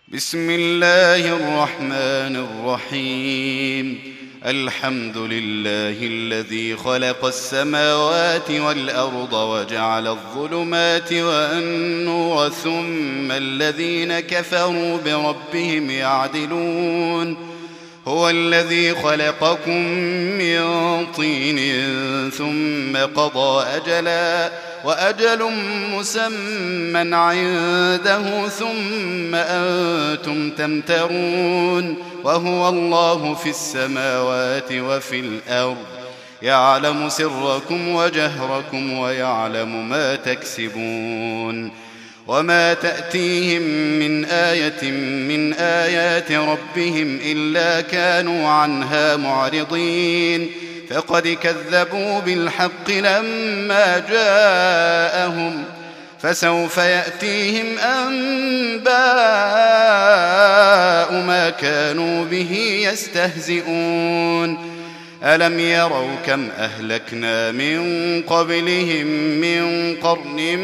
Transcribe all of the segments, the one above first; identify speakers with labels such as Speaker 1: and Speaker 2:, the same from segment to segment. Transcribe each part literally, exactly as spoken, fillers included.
Speaker 1: بسم الله الرحمن الرحيم. الحمد لله الذي خلق السماوات والأرض وجعل الظلمات والنور ثم الذين كفروا بربهم يعدلون. هو الذي خلقكم من طين ثم قضى أجلا وأجل مسمى عنده ثم أنتم تمترون. وهو الله في السماوات وفي الأرض يعلم سركم وجهركم ويعلم ما تكسبون. وما تأتيهم من آية من آيات ربهم إلا كانوا عنها معرضين. فقد كذبوا بالحق لما جاءهم فسوف يأتيهم أنباء ما كانوا به يستهزئون. ألم يروا كم أهلكنا من قبلهم من قرن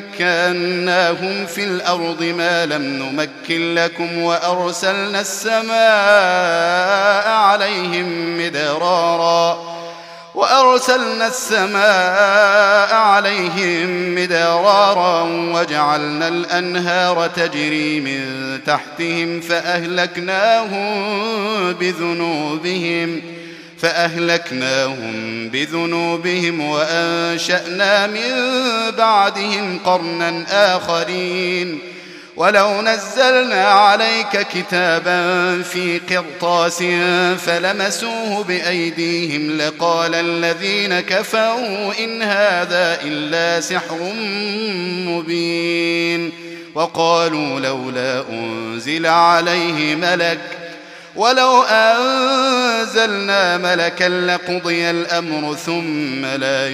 Speaker 1: مكناهم في الأرض ما لم نمكن لكم وأرسلنا السماء عليهم مدرارا وأرسلنا السماء عليهم مدرارا وجعلنا الأنهار تجري من تحتهم فأهلكناهم بذنوبهم فأهلكناهم بذنوبهم وأنشأنا من بعدهم قرنا آخرين. ولو نزلنا عليك كتابا في قرطاس فلمسوه بأيديهم لقال الذين كفروا إن هذا إلا سحر مبين. وقالوا لولا أنزل عليه ملك ولو أنزلنا ملكا لقضي الأمر ثم لا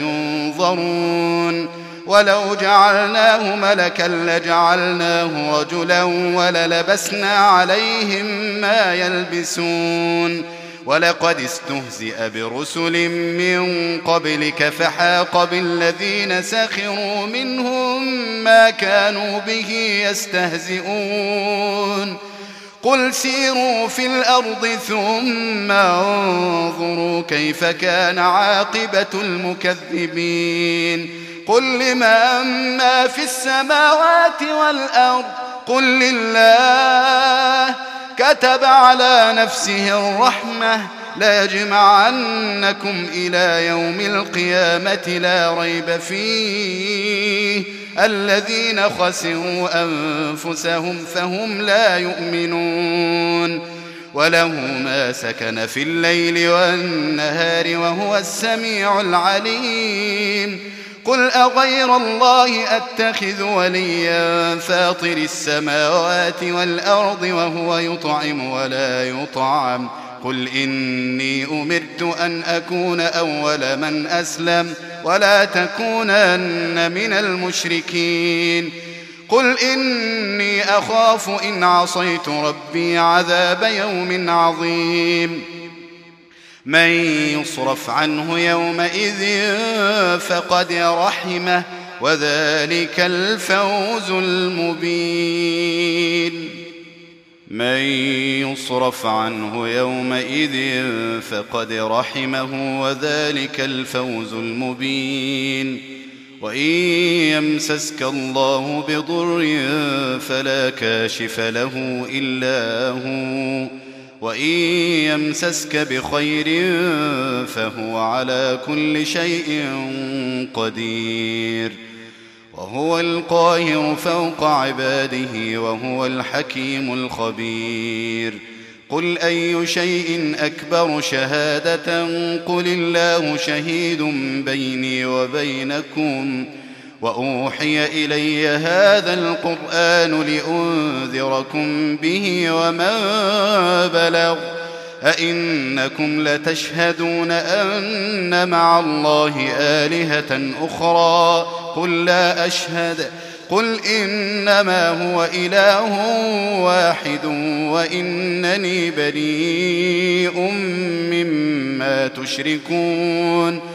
Speaker 1: ينظرون. ولو جعلناه ملكا لجعلناه رجلا وللبسنا عليهم ما يلبسون. ولقد استهزئ برسل من قبلك فحاق بالذين سخروا منهم ما كانوا به يستهزئون. قل سيروا في الأرض ثم انظروا كيف كان عاقبة المكذبين. قل لمن ما في السماوات والأرض قل لله كتب على نفسه الرحمة ليجمعنكم إلى يوم القيامة لا ريب فيه الذين خسروا أنفسهم فهم لا يؤمنون. وله ما سكن في الليل والنهار وهو السميع العليم. قل أغير الله أتخذ وليا فاطر السماوات والأرض وهو يطعم ولا يطعم. قل إني أمرت أن أكون أول من أسلم ولا تكونن من المشركين. قل إني أخاف إن عصيت ربي عذاب يوم عظيم. من يصرف عنه يومئذ فقد رحمه وذلك الفوز المبين. من يصرف عنه يومئذ فقد رحمه وذلك الفوز المبين. وإن يمسسك الله بضر فلا كاشف له إلا هو وإن يمسسك بخير فهو على كل شيء قدير. وهو القاهر فوق عباده وهو الحكيم الخبير. قل أي شيء أكبر شهادة قل الله شهيد بيني وبينكم وأوحي إلي هذا القرآن لأنذركم به ومن بلغ أئنكم لتشهدون أن مع الله آلهة أخرى قل لا أشهد قل إنما هو إله واحد وإنني بريء مما تشركون.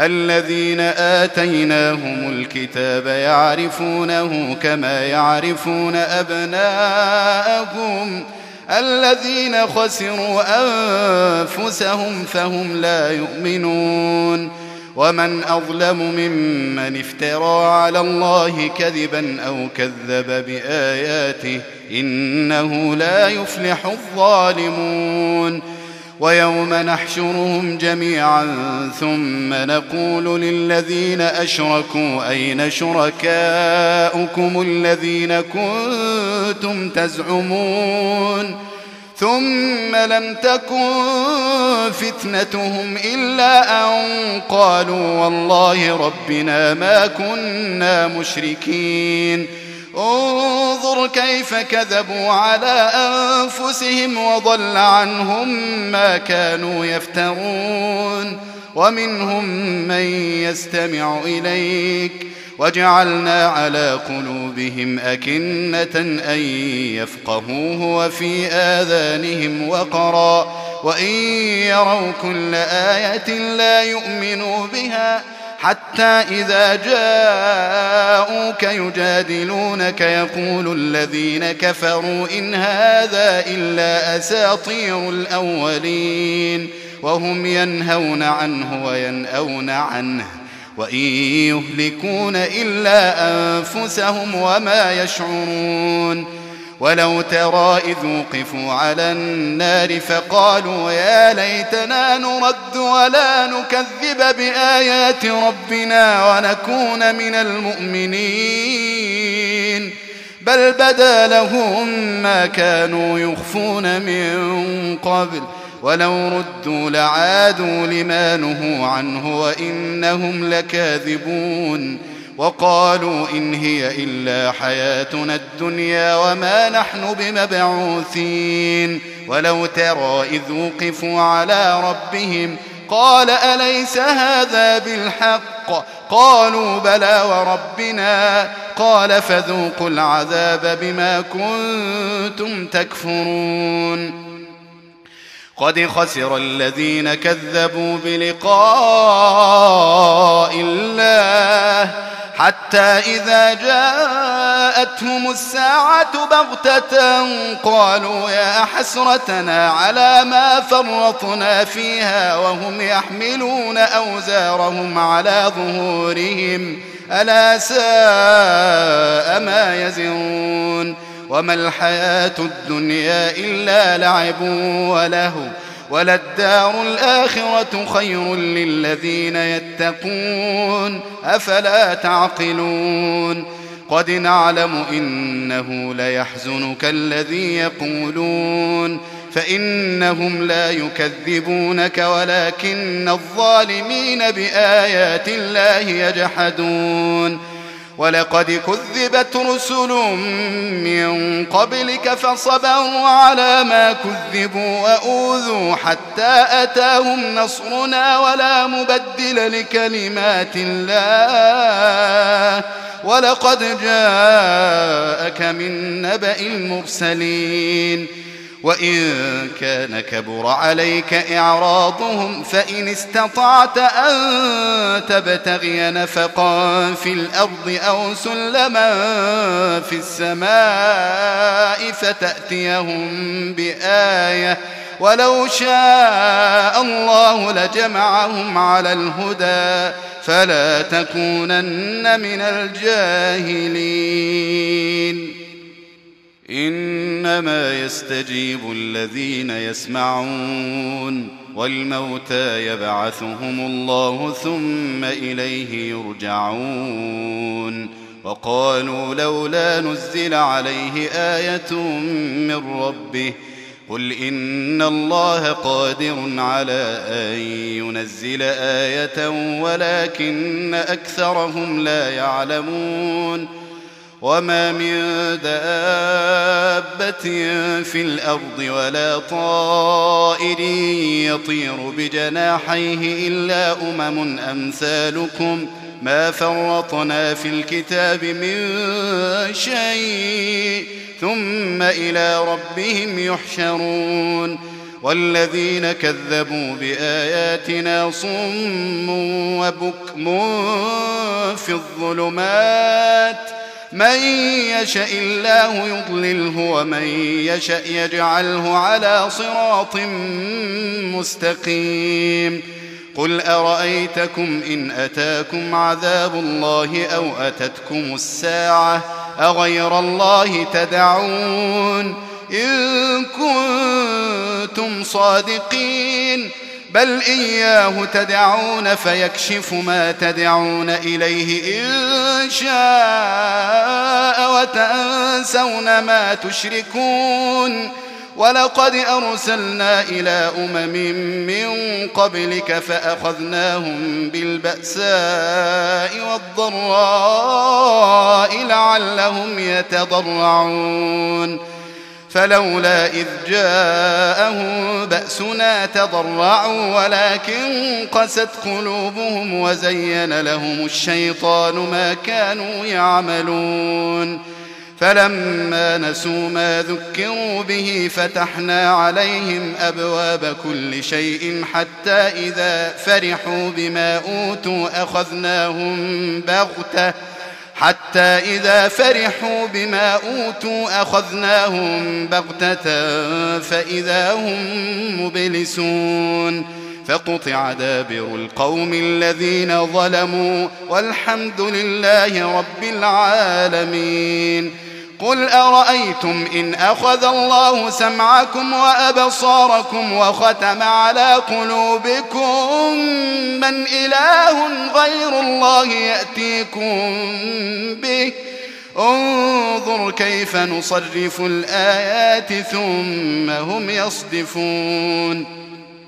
Speaker 1: الذين آتيناهم الكتاب يعرفونه كما يعرفون أبناءهم الذين خسروا أنفسهم فهم لا يؤمنون ومن أظلم ممن افترى على الله كذبا أو كذب بآياته إنه لا يفلح الظالمون ويوم نحشرهم جميعا ثم نقول للذين أشركوا أين شركاؤكم الذين كنتم تزعمون ثم لم تكن فتنتهم إلا أن قالوا والله ربنا ما كنا مشركين انظر كيف كذبوا على أنفسهم وضل عنهم ما كانوا يفترون ومنهم من يستمع إليك وجعلنا على قلوبهم أكنة أن يفقهوه وفي آذانهم وقرا وإن يروا كل آية لا يؤمنوا بها حتى إذا جاءوك يجادلونك يقول الذين كفروا إن هذا إلا أساطير الأولين وهم ينهون عنه وينأون عنه وإن يهلكون إلا أنفسهم وما يشعرون ولو ترى إذ وقفوا على النار فقالوا يا ليتنا نرد ولا نكذب بآيات ربنا ونكون من المؤمنين بل بدا لهم ما كانوا يخفون من قبل ولو ردوا لعادوا لما نهوا عنه وإنهم لكاذبون وقالوا إن هي إلا حياتنا الدنيا وما نحن بمبعوثين ولو ترى إذ وقفوا على ربهم قال أليس هذا بالحق قالوا بلى وربنا قال فذوقوا العذاب بما كنتم تكفرون قد خسر الذين كذبوا بلقاء الله حتى إذا جاءتهم الساعة بغتة قالوا يا حسرتنا على ما فرطنا فيها وهم يحملون أوزارهم على ظهورهم ألا ساء ما يزرون وما الحياة الدنيا إلا لعب ولهو وللدار الآخرة خير للذين يتقون أفلا تعقلون قد نعلم إنه ليحزنك الذي يقولون فإنهم لا يكذبونك ولكن الظالمين بآيات الله يجحدون ولقد كذبت رسل من قبلك فصبروا على ما كذبوا وأوذوا حتى أتاهم نصرنا ولا مبدل لكلمات الله ولقد جاءك من نبأ المرسلين وإن كان كبر عليك إعراضهم فإن استطعت أن تبتغي نفقا في الأرض أو سلما في السماء فتأتيهم بآية ولو شاء الله لجمعهم على الهدى فلا تكونن من الجاهلين إنما يستجيب الذين يسمعون والموتى يبعثهم الله ثم إليه يرجعون وقالوا لولا نزل عليه آية من ربه قل إن الله قادر على أن ينزل آية ولكن أكثرهم لا يعلمون وما من دابة في الأرض ولا طائر يطير بجناحيه إلا أمم أمثالكم ما فرطنا في الكتاب من شيء ثم إلى ربهم يحشرون والذين كذبوا بآياتنا صم وبكم في الظلمات من يشاء الله يضلله ومن يشاء يجعله على صراط مستقيم قل أرأيتكم إن أتاكم عذاب الله أو أتتكم الساعة أغير الله تدعون إن كنتم صادقين بل إياه تدعون فيكشف ما تدعون إليه إن شاء وتنسون ما تشركون ولقد أرسلنا إلى أمم من قبلك فأخذناهم بالبأساء والضراء لعلهم يتضرعون فلولا إذ جاءهم بأسنا تضرعوا ولكن قست قلوبهم وزين لهم الشيطان ما كانوا يعملون فلما نسوا ما ذكروا به فتحنا عليهم أبواب كل شيء حتى إذا فرحوا بما أوتوا أخذناهم بغتة حتى إذا فرحوا بما أوتوا أخذناهم بغتة فإذا هم مبلسون فقطع دابر القوم الذين ظلموا والحمد لله رب العالمين قل أرأيتم إن أخذ الله سمعكم وأبصاركم وختم على قلوبكم من إله غير الله يأتيكم به انظر كيف نصرف الآيات ثم هم يصدفون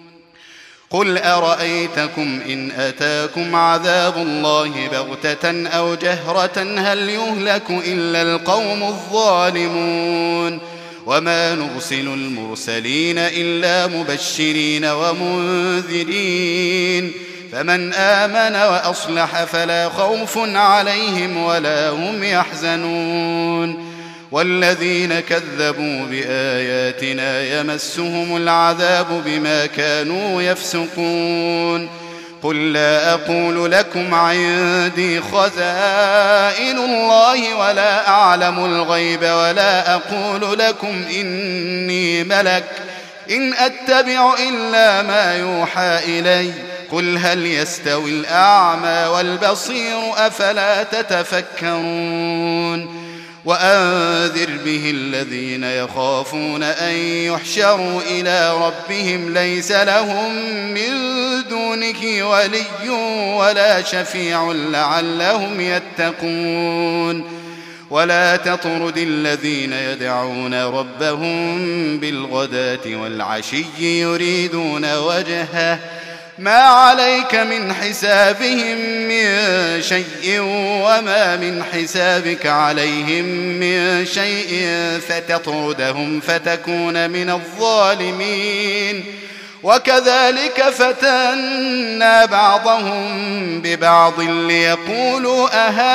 Speaker 1: قل أرأيتكم إن أتاكم عذاب الله بغتة أو جهرة هل يهلك إلا القوم الظالمون وما نرسل المرسلين إلا مبشرين ومنذرين فمن آمن وأصلح فلا خوف عليهم ولا هم يحزنون والذين كذبوا بآياتنا يمسهم العذاب بما كانوا يفسقون قل لا أقول لكم عندي خزائن الله ولا أعلم الغيب ولا أقول لكم إني ملك إن أتبع إلا ما يوحى إلي قل هل يستوي الأعمى والبصير أفلا تتفكرون وأنذر به الذين يخافون أن يحشروا إلى ربهم ليس لهم من دونه ولي ولا شفيع لعلهم يتقون ولا تطرد الذين يدعون ربهم بالغداة والعشي يريدون وجهه ما عليك من حسابهم من شيء وما من حسابك عليهم من شيء فتطردهم فتكون من الظالمين وكذلك فتنا بعضهم ببعض ليقولوا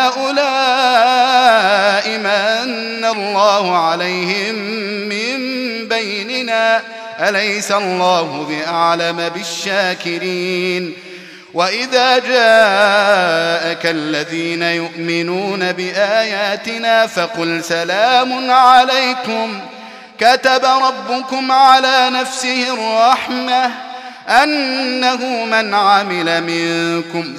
Speaker 1: أهؤلاء من الله عليهم من بيننا أليس الله بأعلم بالشاكرين وإذا جاءك الذين يؤمنون بآياتنا فقل سلام عليكم كتب ربكم على نفسه الرحمة أنه من عمل منكم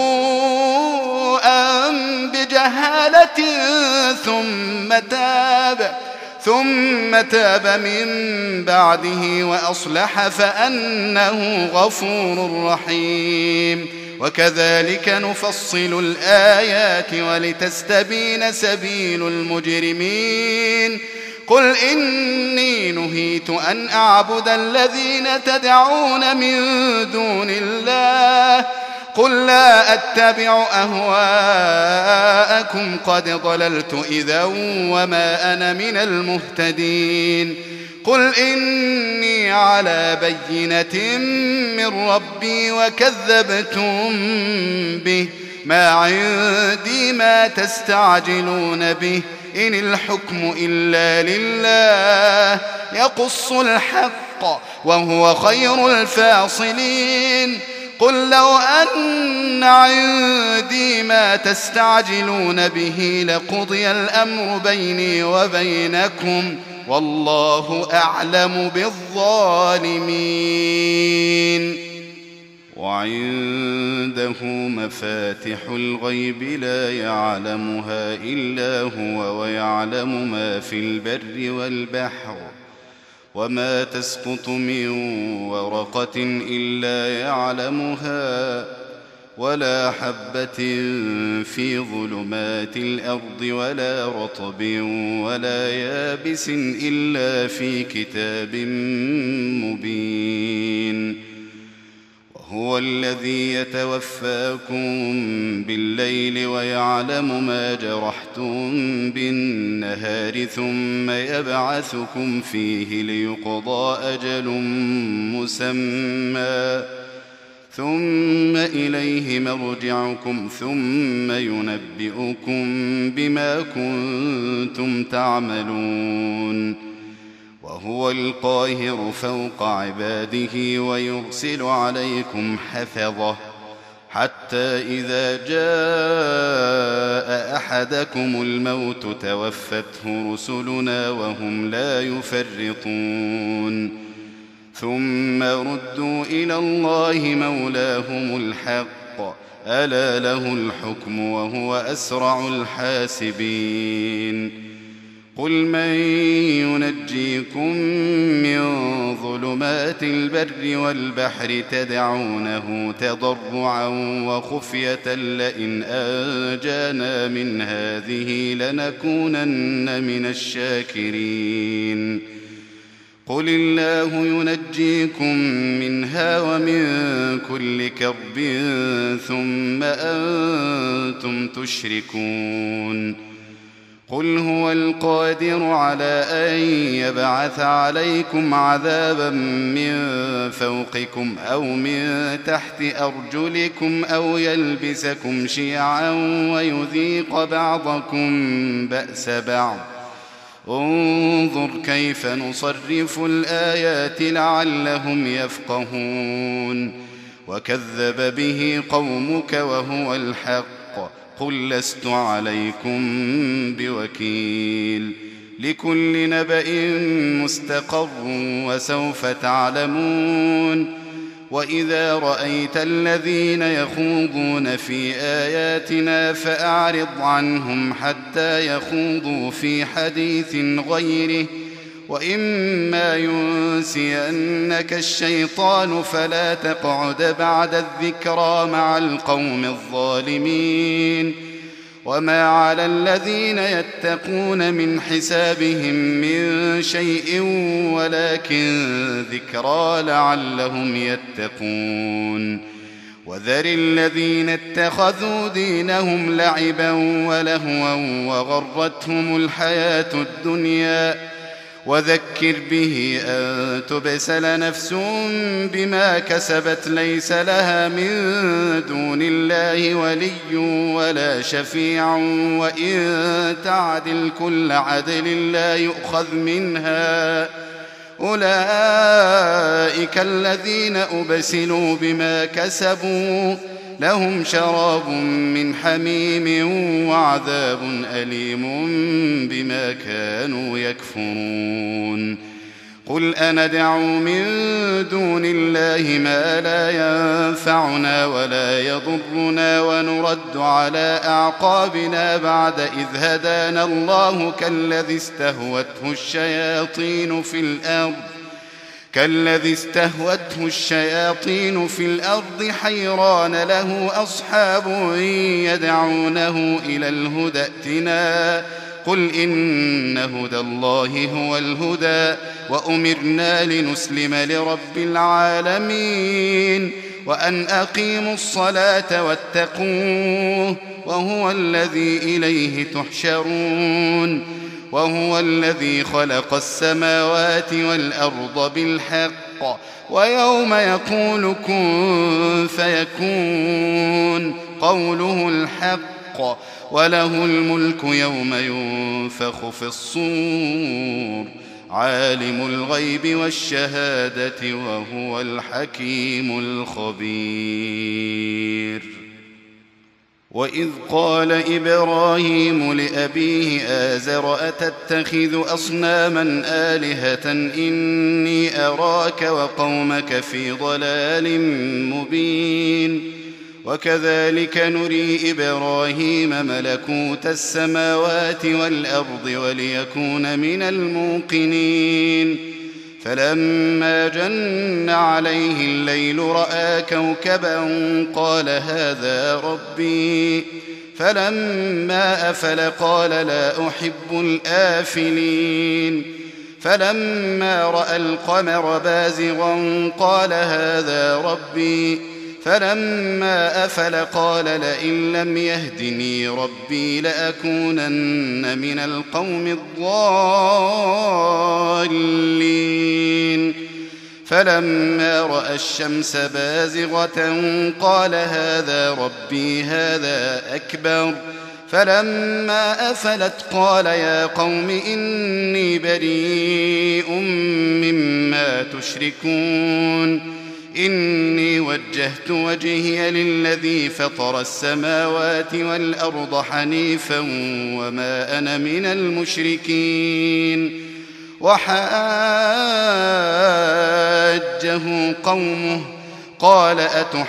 Speaker 1: سوءا بجهالة ثم تاب ثم تاب من بعده وأصلح فأنه غفور رحيم وكذلك نفصل الآيات ولتستبين سبيل المجرمين قل إني نهيت أن أعبد الذين تدعون من دون الله قل لا أتبع أهواءكم قد ضللت إذا وما أنا من المهتدين قل إني على بينة من ربي وكذبتم به ما عندي ما تستعجلون به إن الحكم إلا لله يقص الحق وهو خير الفاصلين قل لو أن عندي ما تستعجلون به لقضي الأمر بيني وبينكم والله أعلم بالظالمين. وعنده مفاتح الغيب لا يعلمها إلا هو ويعلم ما في البر والبحر وما تسقط من ورقة إلا يعلمها ولا حبة في ظلمات الأرض ولا رطب ولا يابس إلا في كتاب مبين. وهو الذي يتوفاكم بالليل ويعلم ما جرحتم بالنهار ثم يبعثكم فيه ليقضى أجل مسمى ثم إليه مرجعكم ثم ينبئكم بما كنتم تعملون. وهو القاهر فوق عباده ويرسل عليكم حفظه حتى إذا جاء أحدكم الموت توفته رسلنا وهم لا يفرطون ثم ردوا إلى الله مولاهم الحق ألا له الحكم وهو أسرع الحاسبين. قل من ينجيكم من ظلمات البر والبحر تدعونه تضرعا وخفية لئن أنجانا من هذه لنكونن من الشاكرين. قل الله ينجيكم منها ومن كل كرب ثم أنتم تشركون. قل هو القادر على أن يبعث عليكم عذابا من فوقكم أو من تحت أرجلكم أو يلبسكم شيعا ويذيق بعضكم بأس بعض انظر كيف نصرف الآيات لعلهم يفقهون. وكذب به قومك وهو الحق قل لست عليكم بوكيل لكل نبأ مستقر وسوف تعلمون. وإذا رأيت الذين يخوضون في آياتنا فأعرض عنهم حتى يخوضوا في حديث غيره وإما ينسينك الشيطان فلا تقعد بعد الذكرى مع القوم الظالمين. وما على الذين يتقون من حسابهم من شيء ولكن ذكرى لعلهم يتقون. وذر الذين اتخذوا دينهم لعبا ولهوا وغرتهم الحياة الدنيا وذكر به أن تبسل نفس بما كسبت ليس لها من دون الله ولي ولا شفيع وإن تعدل كل عدل لا يؤخذ منها أولئك الذين أبسلوا بما كسبوا لهم شراب من حميم وعذاب أليم بما كانوا يكفرون. قل أندعو من دون الله ما لا ينفعنا ولا يضرنا ونرد على أعقابنا بعد إذ هدانا الله كالذي استهوته الشياطين في الأرض كالذي استهوته الشياطين في الأرض حيران له أصحاب يدعونه إلى الهدى ائتنا قل إن هدى الله هو الهدى وأمرنا لنسلم لرب العالمين وأن أقيموا الصلاة واتقوه وهو الذي إليه تحشرون. وهو الذي خلق السماوات والأرض بالحق ويوم يقول كن فيكون قوله الحق وله الملك يوم ينفخ في الصور عالم الغيب والشهادة وهو الحكيم الخبير. وإذ قال إبراهيم لأبيه آزر أتتخذ أصناما آلهة إني أراك وقومك في ضلال مبين. وكذلك نري إبراهيم ملكوت السماوات والأرض وليكون من الموقنين. فلما جن عليه الليل رأى كوكبا قال هذا ربي، فلما أفل قال لا أحب الآفلين. فلما رأى القمر بازغا قال هذا ربي، فلما أفل قال لئن لم يهدني ربي لأكونن من القوم الضالين. فلما رأى الشمس بازغة قال هذا ربي هذا أكبر. فلما أفلت قال يا قوم إني بريء مما تشركون إني وجهت وجهي للذي فطر السماوات والأرض حنيفا وما أنا من المشركين. وحاجه قومه قال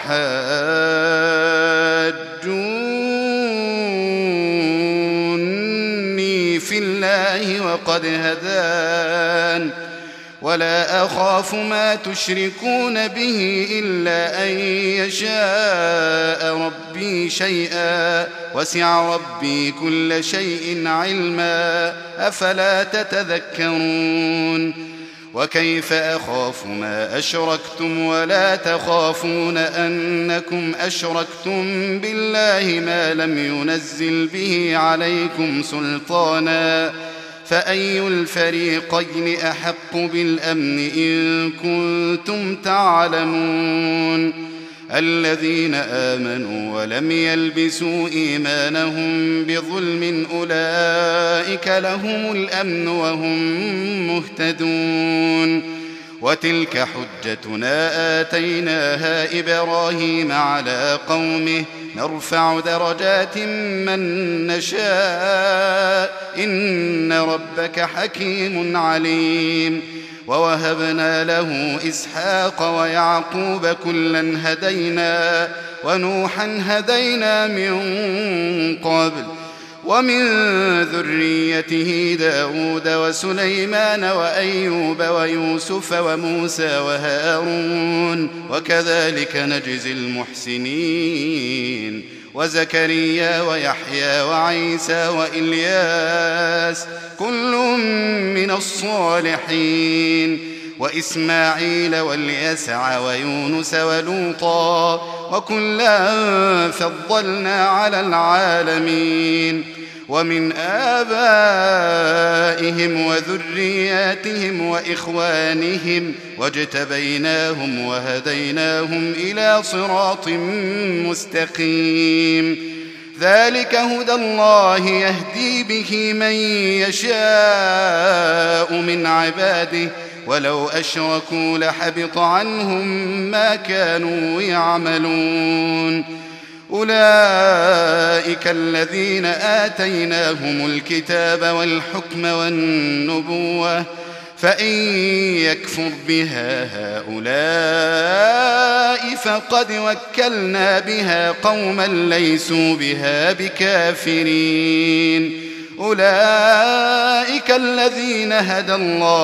Speaker 1: أتحاجوني في الله وقد هدان ولا أخاف ما تشركون به إلا أن يشاء ربي شيئا وسع ربي كل شيء علما أفلا تتذكرون. وكيف أخاف ما أشركتم ولا تخافون أنكم أشركتم بالله ما لم ينزل به عليكم سلطانا فأي الفريقين أحق بالأمن إن كنتم تعلمون. الذين آمنوا ولم يلبسوا إيمانهم بظلم أولئك لهم الأمن وهم مهتدون. وتلك حجتنا آتيناها إبراهيم على قومه نرفع درجات من نشاء إن ربك حكيم عليم. ووهبنا له إسحاق ويعقوب كلا هدينا ونوحا هدينا من قبل ومن ذريته داود وسليمان وأيوب ويوسف وموسى وهارون وكذلك نجزي المحسنين. وزكريا ويحيى وعيسى وإلياس كل من الصالحين وإسماعيل واليسع ويونس ولوطا وكلا فضلنا على العالمين. ومن آبائهم وذرياتهم وإخوانهم واجتبيناهم وهديناهم إلى صراط مستقيم. ذلك هدى الله يهدي به من يشاء من عباده ولو أشركوا لحبط عنهم ما كانوا يعملون. أولئك الذين آتيناهم الكتاب والحكم والنبوة فإن يكفر بها هؤلاء فقد وكلنا بها قوما ليسوا بها بكافرين. أولئك الذين هدى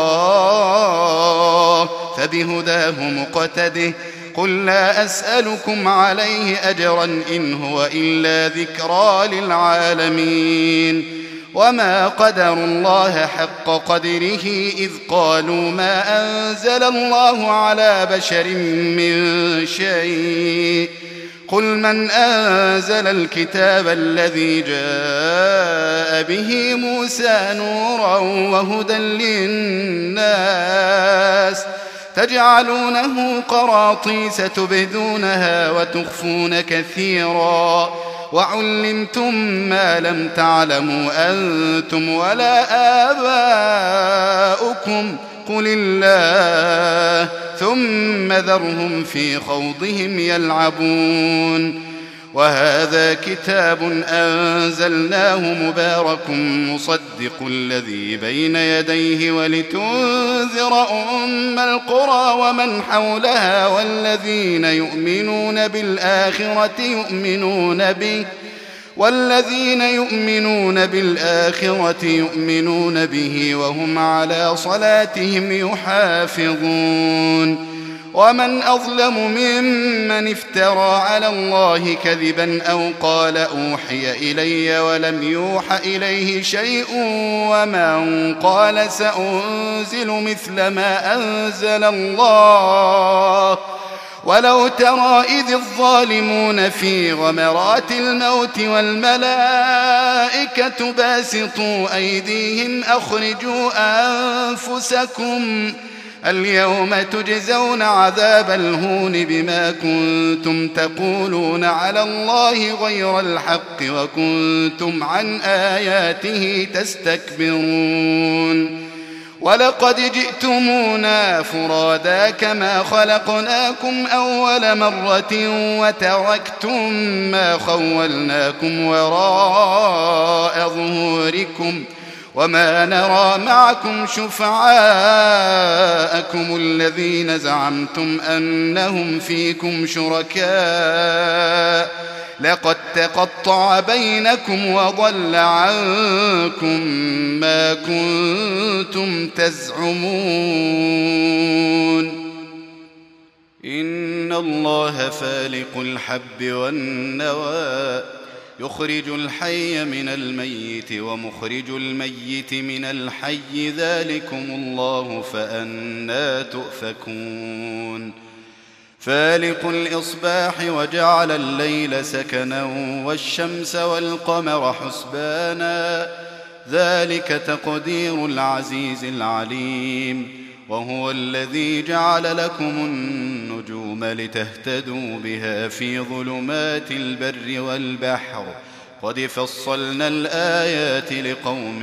Speaker 1: الله فبهداه مقتده قل لا أسألكم عليه أجرا إن هو إلا ذكرى للعالمين. وما قدروا الله حق قدره إذ قالوا ما أنزل الله على بشر من شيء قل من أنزل الكتاب الذي جاء به موسى نورا وهدى للناس تجعلونه قراطيس تبدونها وتخفون كثيرا وعلمتم ما لم تعلموا أنتم ولا آباؤكم قل الله ثم ذرهم في خوضهم يلعبون. وهذا كتاب أنزلناه مبارك مصدق الذي بين يديه ولتنذر أم القرى ومن حولها والذين يؤمنون بالآخرة يؤمنون به والذين يؤمنون بالآخرة يؤمنون به وهم على صلاتهم يحافظون. ومن أظلم ممن افترى على الله كذبا أو قال أوحي إلي ولم يوح إليه شيء ومن قال سأنزل مثل ما أنزل الله. ولو ترى إذ الظالمون في غمرات الموت والملائكة باسطوا أيديهم أخرجوا أنفسكم اليوم تجزون عذاب الهون بما كنتم تقولون على الله غير الحق وكنتم عن آياته تستكبرون. ولقد جئتمونا فرادا كما خلقناكم أول مرة وتركتم ما خولناكم وراء ظهوركم وما نرى معكم شفعاءكم الذين زعمتم أنهم فيكم شركاء لقد تقطع بينكم وضل عنكم ما كنتم تزعمون. إن الله فالق الحب والنوى يخرج الحي من الميت ومخرج الميت من الحي ذلكم الله فأنى تؤفكون. فالق الإصباح وجعل الليل سكنا والشمس والقمر حسبانا ذلك تقدير العزيز العليم. وهو الذي جعل لكم النجوم لتهتدوا بها في ظلمات البر والبحر قد فصلنا الآيات لقوم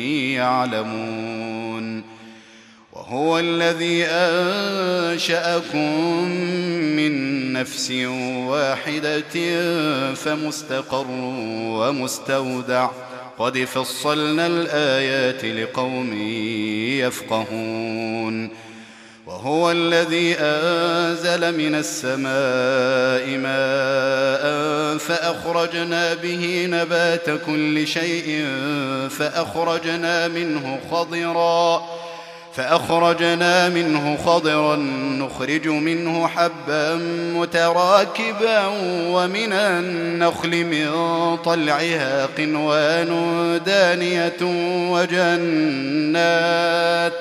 Speaker 1: يعلمون. وهو الذي أنشأكم من نفس واحدة فمستقر ومستودع قد فصلنا الآيات لقوم يفقهون. وهو الذي أنزل من السماء ماء فأخرجنا به نبات كل شيء فأخرجنا منه خضرا فأخرجنا منه خضرا نخرج منه حبا متراكبا ومن النخل من طلعها قنوان دانية وجنات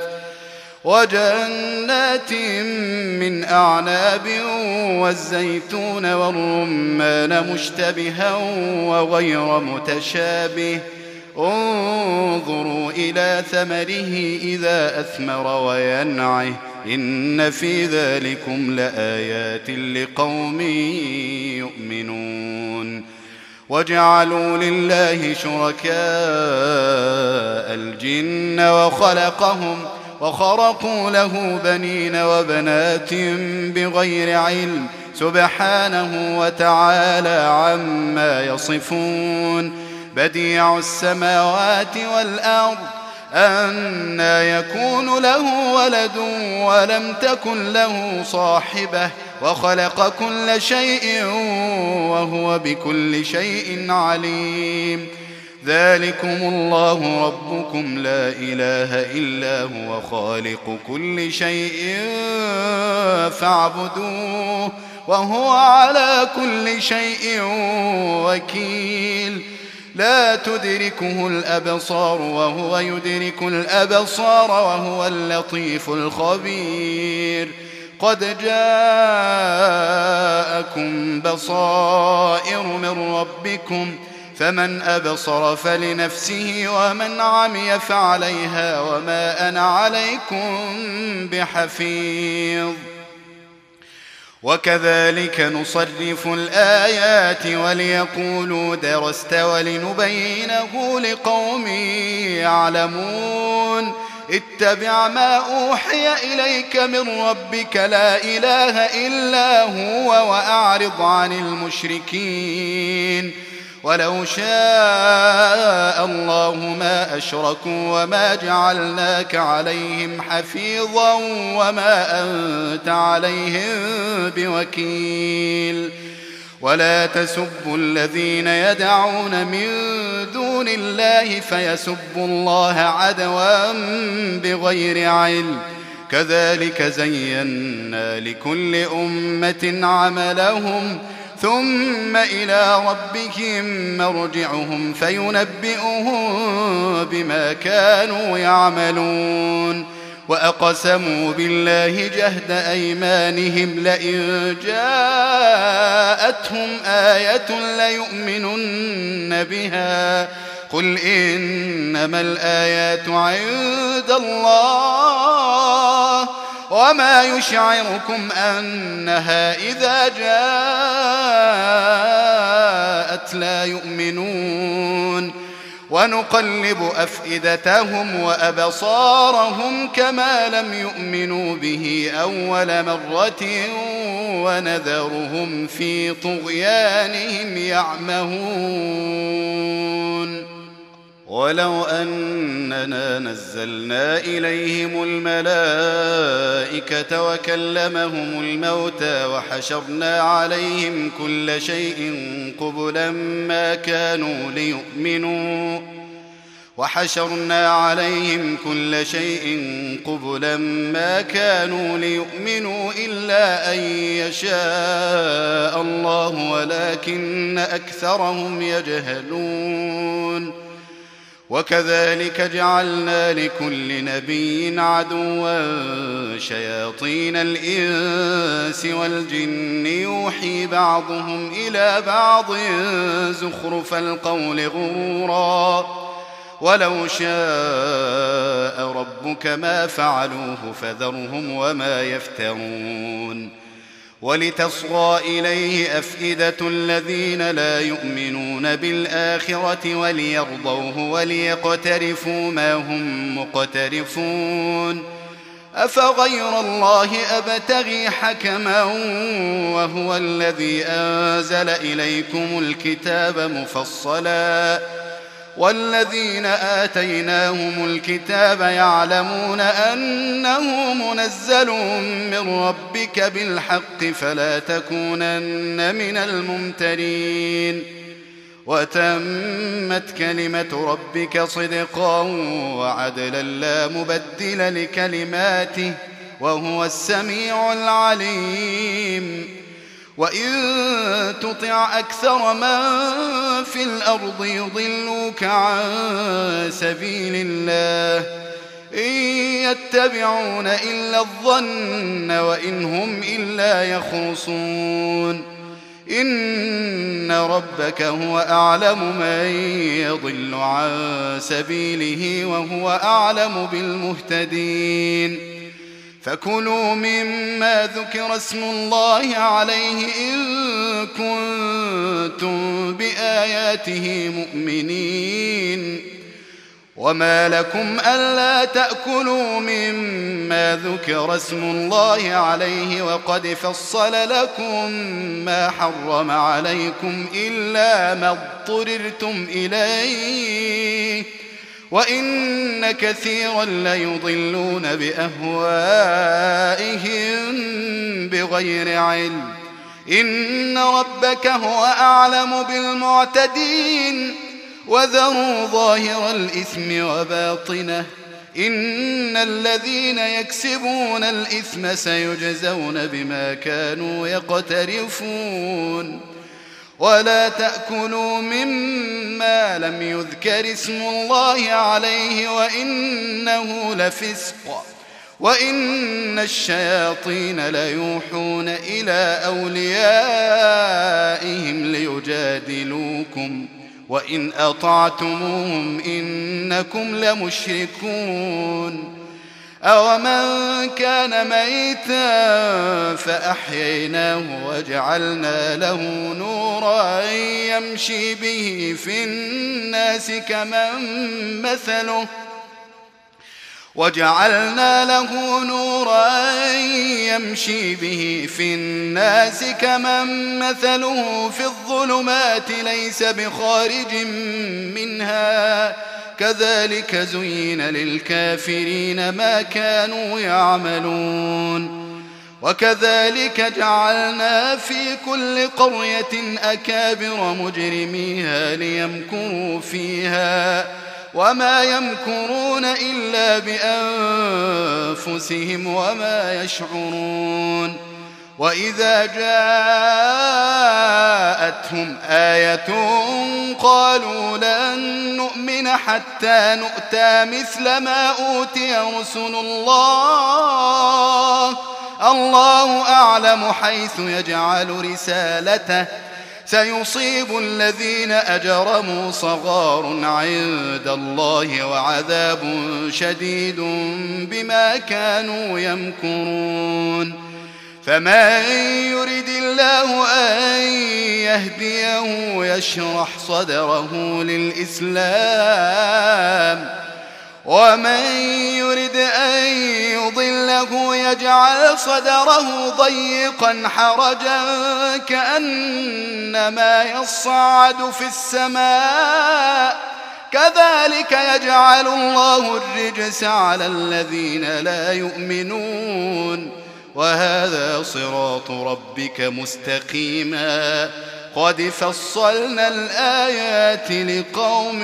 Speaker 1: وجنات من أعناب والزيتون والرمان مشتبها وغير متشابه انظروا إلى ثمره إذا أثمر وينعه إن في ذلكم لآيات لقوم يؤمنون. وجعلوا لله شركاء الجن وخلقهم وخرقوا له بنين وبنات بغير علم سبحانه وتعالى عما يصفون. بديع السماوات والأرض أنى يكون له ولد ولم تكن له صاحبة وخلق كل شيء وهو بكل شيء عليم. ذلكم الله ربكم لا إله إلا هو خالق كل شيء فاعبدوه وهو على كل شيء وكيل. لا تدركه الأبصار وهو يدرك الأبصار وهو اللطيف الخبير. قد جاءكم بصائر من ربكم فمن أبصر فلنفسه ومن عمي فعليها وما أنا عليكم بحفيظ. وكذلك نصرف الآيات وليقولوا درست ولنبينه لقوم يعلمون اتبع ما أوحي إليك من ربك لا إله إلا هو وأعرض عن المشركين ولو شاء الله ما أشركوا وما جعلناك عليهم حفيظا وما أنت عليهم بوكيل ولا تسبوا الذين يدعون من دون الله فيسبوا الله عدوا بغير علم كذلك زينا لكل أمة عملهم ثم إلى ربهم مرجعهم فينبئهم بما كانوا يعملون وأقسموا بالله جهد أيمانهم لئن جاءتهم آية ليؤمنن بها قل إنما الآيات عند الله وما يشعركم أنها إذا جاءت لا يؤمنون ونقلب أفئدتهم وأبصارهم كما لم يؤمنوا به أول مرة ونذرهم في طغيانهم يعمهون ولو أننا نزلنا إليهم الملائكة وكلمهم الموتى وحشرنا عليهم كل شيء قبلا ما كانوا ليؤمنوا وحشرنا عليهم كل شيء قبلا ما كانوا ليؤمنوا إلا أن يشاء الله ولكن أكثرهم يجهلون وكذلك جعلنا لكل نبي عدوا شياطين الإنس والجن يوحي بعضهم إلى بعض زخرف القول غرورا ولو شاء ربك ما فعلوه فذرهم وما يفترون ولتصغى إليه أفئدة الذين لا يؤمنون بالآخرة وليرضوه وليقترفوا ما هم مقترفون أفغير الله أبتغي حكما وهو الذي أنزل إليكم الكتاب مفصلا والذين آتيناهم الكتاب يعلمون أنه منزل من ربك بالحق فلا تكونن من الممترين وتمت كلمة ربك صدقا وعدلا لا مبدل لكلماته وهو السميع العليم وإن تطع أكثر من في الأرض يضلوك عن سبيل الله إن يتبعون إلا الظن وإن هم إلا يخرصون إن ربك هو أعلم من يضل عن سبيله وهو أعلم بالمهتدين فكلوا مما ذكر اسم الله عليه إن كنتم بآياته مؤمنين وما لكم ألا تأكلوا مما ذكر اسم الله عليه وقد فصل لكم ما حرم عليكم إلا ما اضطررتم إليه وإن كثيرا ليضلون بأهوائهم بغير علم إن ربك هو أعلم بالمعتدين وذروا ظاهر الإثم وباطنه إن الذين يكسبون الإثم سيجزون بما كانوا يقترفون ولا تأكلوا مما لم يذكر اسم الله عليه وإنه لفسق وإن الشياطين ليوحون إلى أوليائهم ليجادلوكم وإن أطعتموهم إنكم لمشركون أومن كان ميتا فأحييناه وجعلنا له نورا يمشي به في الناس كمن مثله وجعلنا له نورا يمشي به في الناس كمن مثله في الظلمات ليس بخارج منها كذلك زين للكافرين ما كانوا يعملون وكذلك جعلنا في كل قرية أكابر مجرميها ليمكروا فيها وما يمكرون إلا بأنفسهم وما يشعرون وإذا جاءتهم آية قالوا لن نؤمن حتى نؤتى مثل ما أوتي رسل الله الله أعلم حيث يجعل رسالته سيصيب الذين أجرموا صغار عند الله وعذاب شديد بما كانوا يمكرون فمن يرد الله أن يهديه يشرح صدره للإسلام ومن يرد أن يضله يجعل صدره ضيقا حرجا كأنما يصعد في السماء كذلك يجعل الله الرجس على الذين لا يؤمنون وهذا صراط ربك مستقيما قد فصلنا الآيات لقوم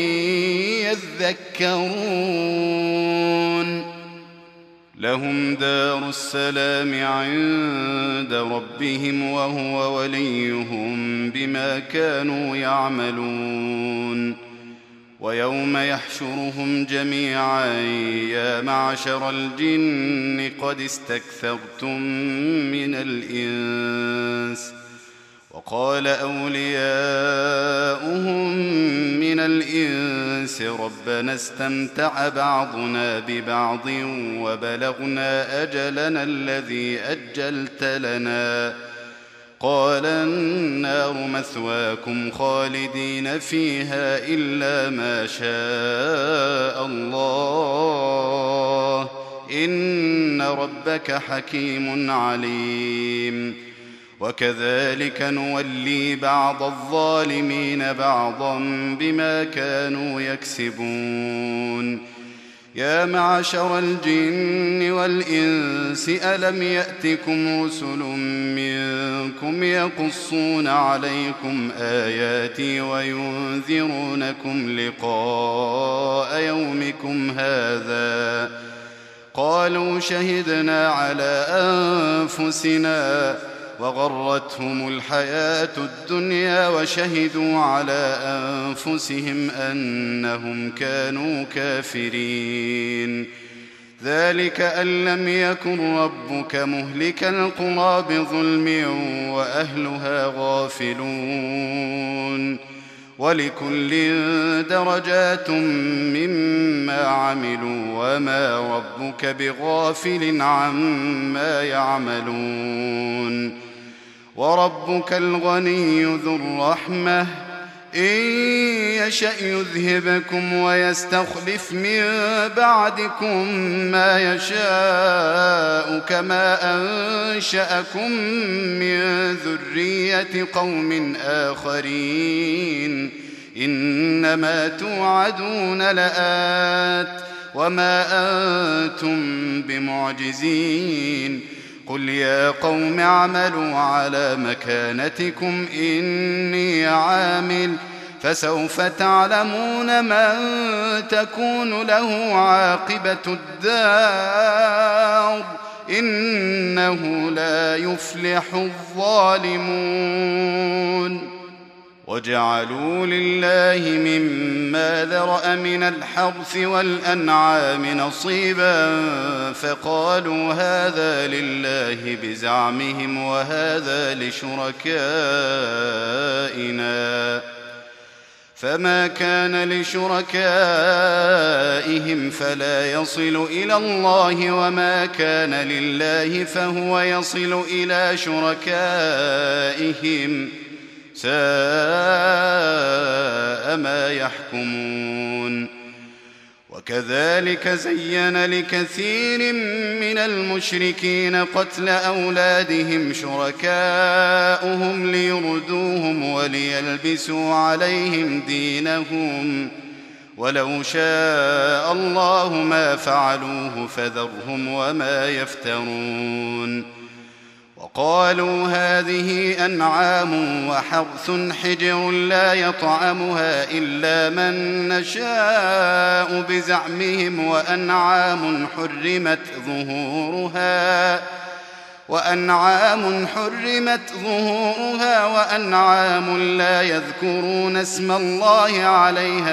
Speaker 1: يذكرون لهم دار السلام عند ربهم وهو وليهم بما كانوا يعملون ويوم يحشرهم جميعا يا معشر الجن قد استكثرتم من الإنس وقال أولياؤهم من الإنس ربنا استمتع بعضنا ببعض وبلغنا أجلنا الذي أجلت لنا قال النار مثواكم خالدين فيها إلا ما شاء الله إن ربك حكيم عليم وكذلك نولي بعض الظالمين بعضا بما كانوا يكسبون يا معشر الجن والإنس ألم يأتكم رسل منكم يقصون عليكم آياتي وينذرونكم لقاء يومكم هذا قالوا شهدنا على أنفسنا وغرتهم الحياة الدنيا وشهدوا على أنفسهم أنهم كانوا كافرين ذلك أن لم يكن ربك مهلك القرى بظلم وأهلها غافلون ولكل درجات مما عملوا وما ربك بغافل عما يعملون وربك الغني ذو الرحمة إن يشأ يذهبكم ويستخلف من بعدكم ما يشاء كما أنشأكم من ذرية قوم آخرين إنما توعدون لآت وما أنتم بمعجزين قل يا قوم اعملوا على مكانتكم إني عامل فسوف تعلمون من تكون له عاقبة الدار إنه لا يفلح الظالمون وجعلوا لله مما ذرأ من الحرث والأنعام نصيبا فقالوا هذا لله بزعمهم وهذا لشركائنا فما كان لشركائهم فلا يصل إلى الله وما كان لله فهو يصل إلى شركائهم ساء ما يحكمون. وكذلك زين لكثير من المشركين قتل أولادهم شركاؤهم ليردوهم وليلبسوا عليهم دينهم ولو شاء الله ما فعلوه فذرهم وما يفترون. وقالوا هذه أنعام وحرث حجر لا يطعمها إلا من نشاء بزعمهم وأنعام حرمت ظهورها وأنعام حرمت ظهورها وأنعام لا يذكرون اسم الله عليها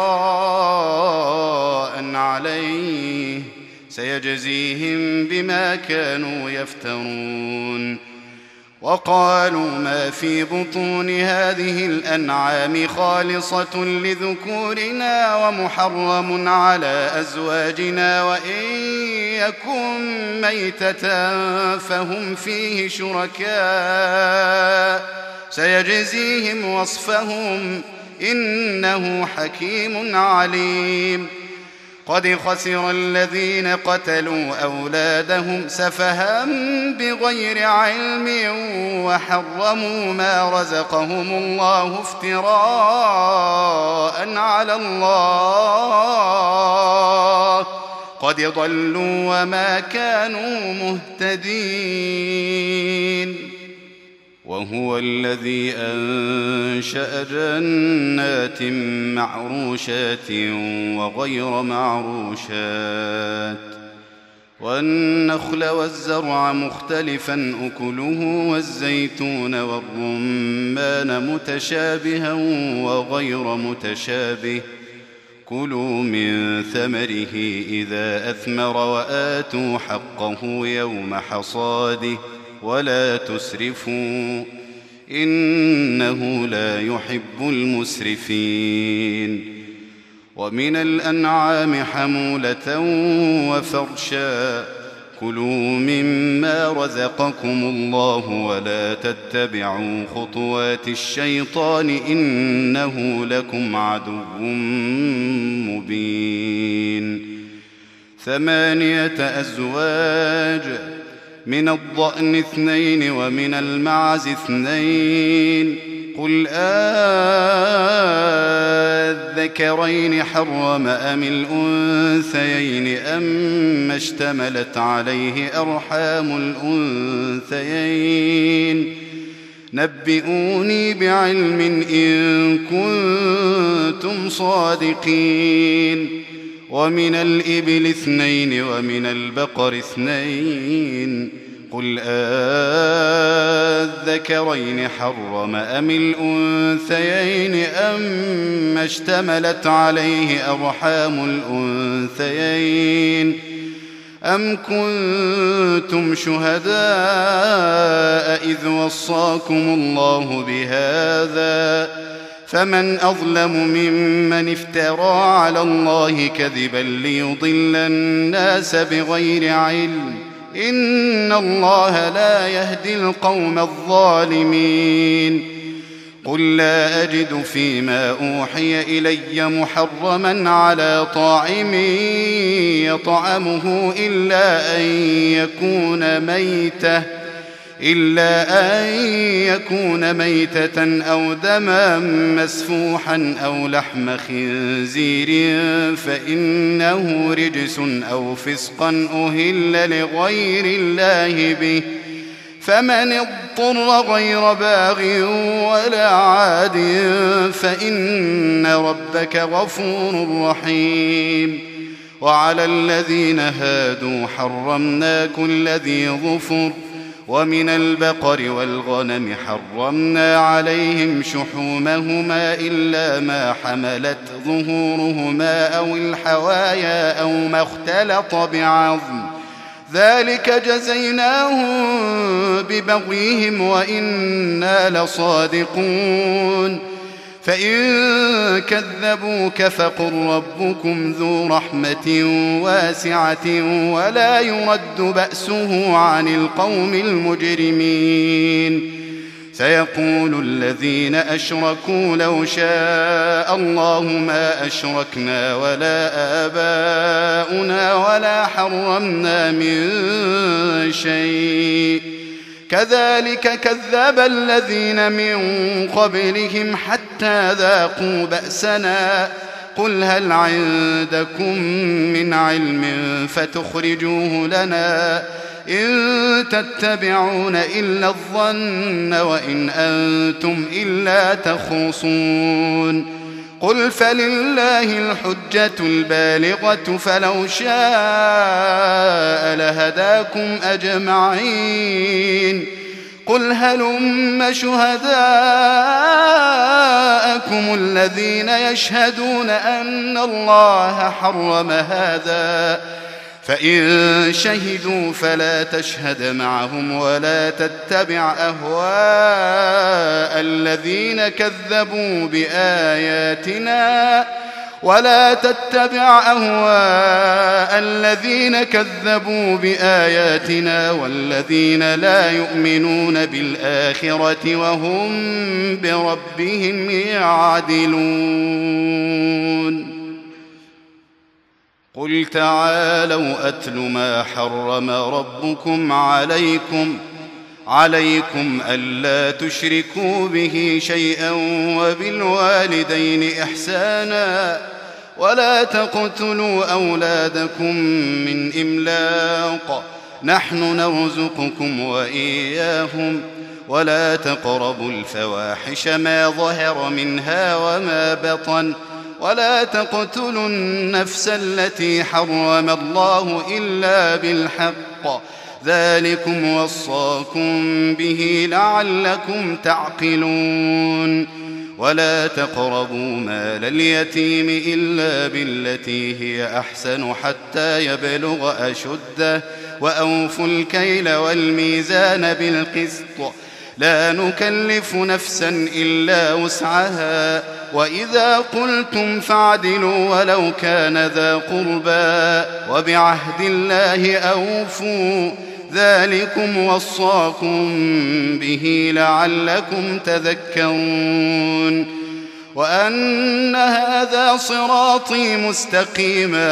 Speaker 1: افتراء عليه سيجزيهم بما كانوا يفترون. وقالوا ما في بطون هذه الأنعام خالصة لذكورنا ومحرم على أزواجنا وإن يكن ميتة فهم فيه شركاء سيجزيهم وصفهم إنه حكيم عليم. قد خسر الذين قتلوا أولادهم سفها بغير علم وحرموا ما رزقهم الله افتراء على الله قد ضلوا وما كانوا مهتدين. وهو الذي أنشأ جنات معروشات وغير معروشات والنخل والزرع مختلفا أكله والزيتون والرمان متشابها وغير متشابه كلوا من ثمره إذا أثمر وآتوا حقه يوم حصاده ولا تسرفوا إنه لا يحب المسرفين. ومن الأنعام حمولة وفرشا كلوا مما رزقكم الله ولا تتبعوا خطوات الشيطان إنه لكم عدو مبين. ثمانية أزواج من الضأن اثنين ومن المعز اثنين قل آذكرين حرم أم الأنثيين أم اشتملت عليه أرحام الأنثيين نبئوني بعلم إن كنتم صادقين. ومن الإبل اثنين ومن البقر اثنين قل آذكرين حرم أم الأنثيين أم اشتملت عليه أرحام الأنثيين أم كنتم شهداء إذ وصاكم الله بهذا فمن أظلم ممن افترى على الله كذبا ليضل الناس بغير علم إن الله لا يهدي القوم الظالمين. قل لا أجد فيما أوحي إلي محرما على طاعم يطعمه إلا أن يكون ميتة إلا أن يكون ميتة أو دما مسفوحا أو لحم خنزير فإنه رجس أو فسقا أهل لغير الله به فمن اضطر غير باغ ولا عاد فإن ربك غفور رحيم. وعلى الذين هادوا حرمنا كل ذي ظفر ومن البقر والغنم حرمنا عليهم شحومهما إلا ما حملت ظهورهما أو الحوايا أو ما اختلط بعظم ذلك جزيناهم ببغيهم وإنا لصادقون. فإن كذبوك فقل ربكم ذو رحمة واسعة ولا يرد بأسه عن القوم المجرمين. سيقول الذين أشركوا لو شاء الله ما أشركنا ولا آباؤنا ولا حرمنا من شيء كذلك كذب الذين من قبلهم حتى ذاقوا بأسنا قل هل عندكم من علم فتخرجوه لنا إن تتبعون إلا الظن وإن أنتم إلا تخرصون. قل فلله الحجة البالغة فلو شاء لهداكم أجمعين. قل هلم شهداءكم الذين يشهدون أن الله حرم هذا فإن شهدوا فلا تشهد معهم ولا تتبع أهواء الذين كذبوا بآياتنا ولا تتبع أهواء الذين كذبوا بآياتنا والذين لا يؤمنون بالآخرة وهم بربهم يعدلون. قل تعالوا أتل ما حرم ربكم عليكم عليكم ألا تشركوا به شيئا وبالوالدين إحسانا ولا تقتلوا أولادكم من إملاق نحن نرزقكم وإياهم ولا تقربوا الفواحش ما ظهر منها وما بطن ولا تقتلوا النفس التي حرم الله إلا بالحق ذلكم وصاكم به لعلكم تعقلون. ولا تقربوا مال اليتيم إلا بالتي هي أحسن حتى يبلغ أشده وأوفوا الكيل والميزان بالقسط لا نكلف نفسا إلا وسعها وإذا قلتم فاعدلوا ولو كان ذا قربى وبعهد الله أوفوا ذلكم وصاكم به لعلكم تذكرون. وأن هذا صراطي مستقيما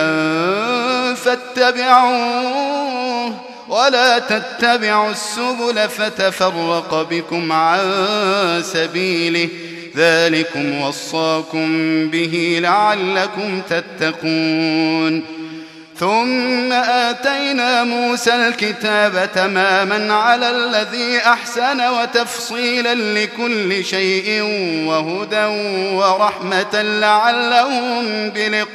Speaker 1: فاتبعوه ولا تتبعوا السبل فتفرق بكم عن سبيله ذلكم وصاكم به لعلكم تتقون. ثم آتينا موسى الكتاب تماما على الذي أحسن وتفصيلا لكل شيء وهدى ورحمة لعلهم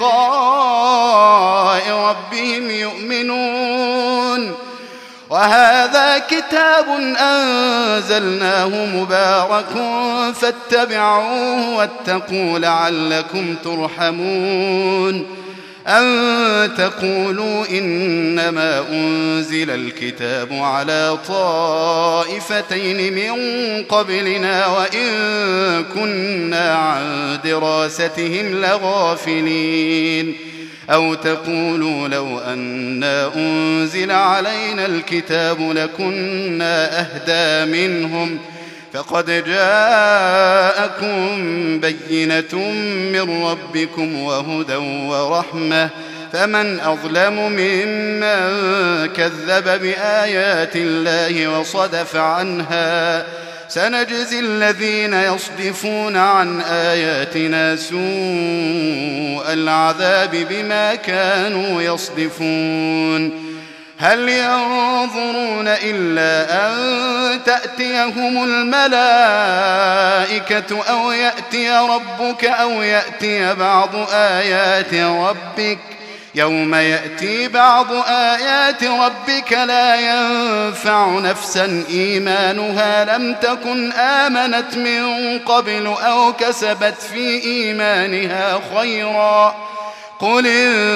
Speaker 1: بلقاء ربهم يؤمنون. وهذا كتاب أنزلناه مبارك فاتبعوه واتقوا لعلكم ترحمون. أن تقولوا إنما أنزل الكتاب على طائفتين من قبلنا وإن كنا عن دراستهم لغافلين. أو تقولوا لو أنا أنزل علينا الكتاب لكنا أهدى منهم فقد جاءكم بينة من ربكم وهدى ورحمة فمن أظلم ممن كذب بآيات الله وصدف عنها سنجزي الذين يصدفون عن آياتنا سوء العذاب بما كانوا يصدفون. هل ينظرون إلا أن تأتيهم الملائكة أو يأتي ربك أو يأتي بعض آيات ربك يوم يأتي بعض آيات ربك لا ينفع نفسا إيمانها لم تكن آمنت من قبل أو كسبت في إيمانها خيرا قل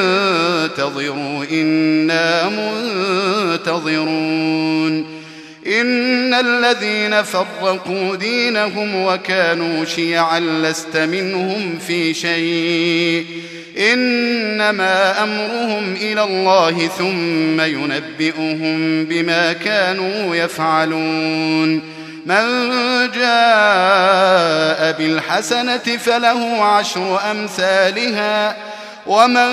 Speaker 1: انتظروا إنا منتظرون إن الذين فرقوا دينهم وكانوا شيعا لست منهم في شيء إنما أمرهم إلى الله ثم ينبئهم بما كانوا يفعلون من جاء بالحسنة فله عشر أمثالها ومن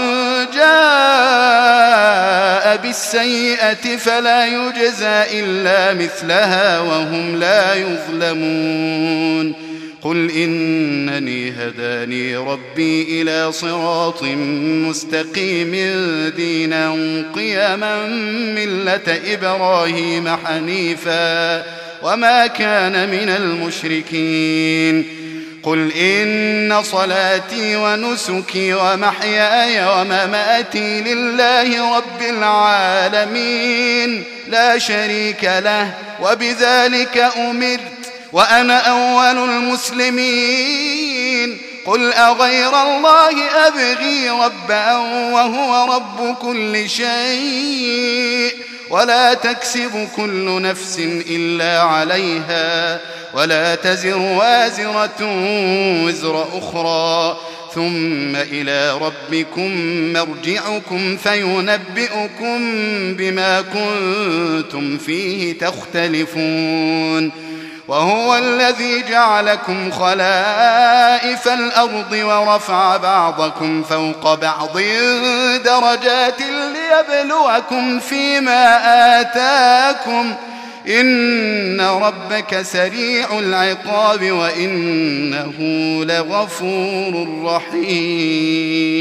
Speaker 1: جاء بالسيئة فلا يجزى إلا مثلها وهم لا يظلمون قل إنني هداني ربي إلى صراط مستقيم دينا قيما ملة إبراهيم حنيفا وما كان من المشركين قل إن صلاتي ونسكي ومحياي ومماتي لله رب العالمين لا شريك له وبذلك أمرت وأنا أول المسلمين قل أغير الله أبغي ربا وهو رب كل شيء ولا تكسب كل نفس إلا عليها ولا تزر وازرة وزر أخرى ثم إلى ربكم مرجعكم فينبئكم بما كنتم فيه تختلفون وهو الذي جعلكم خلائف الأرض ورفع بعضكم فوق بعض درجات ليبلوكم فيما آتاكم إن ربك سريع العقاب وإنه لغفور رحيم.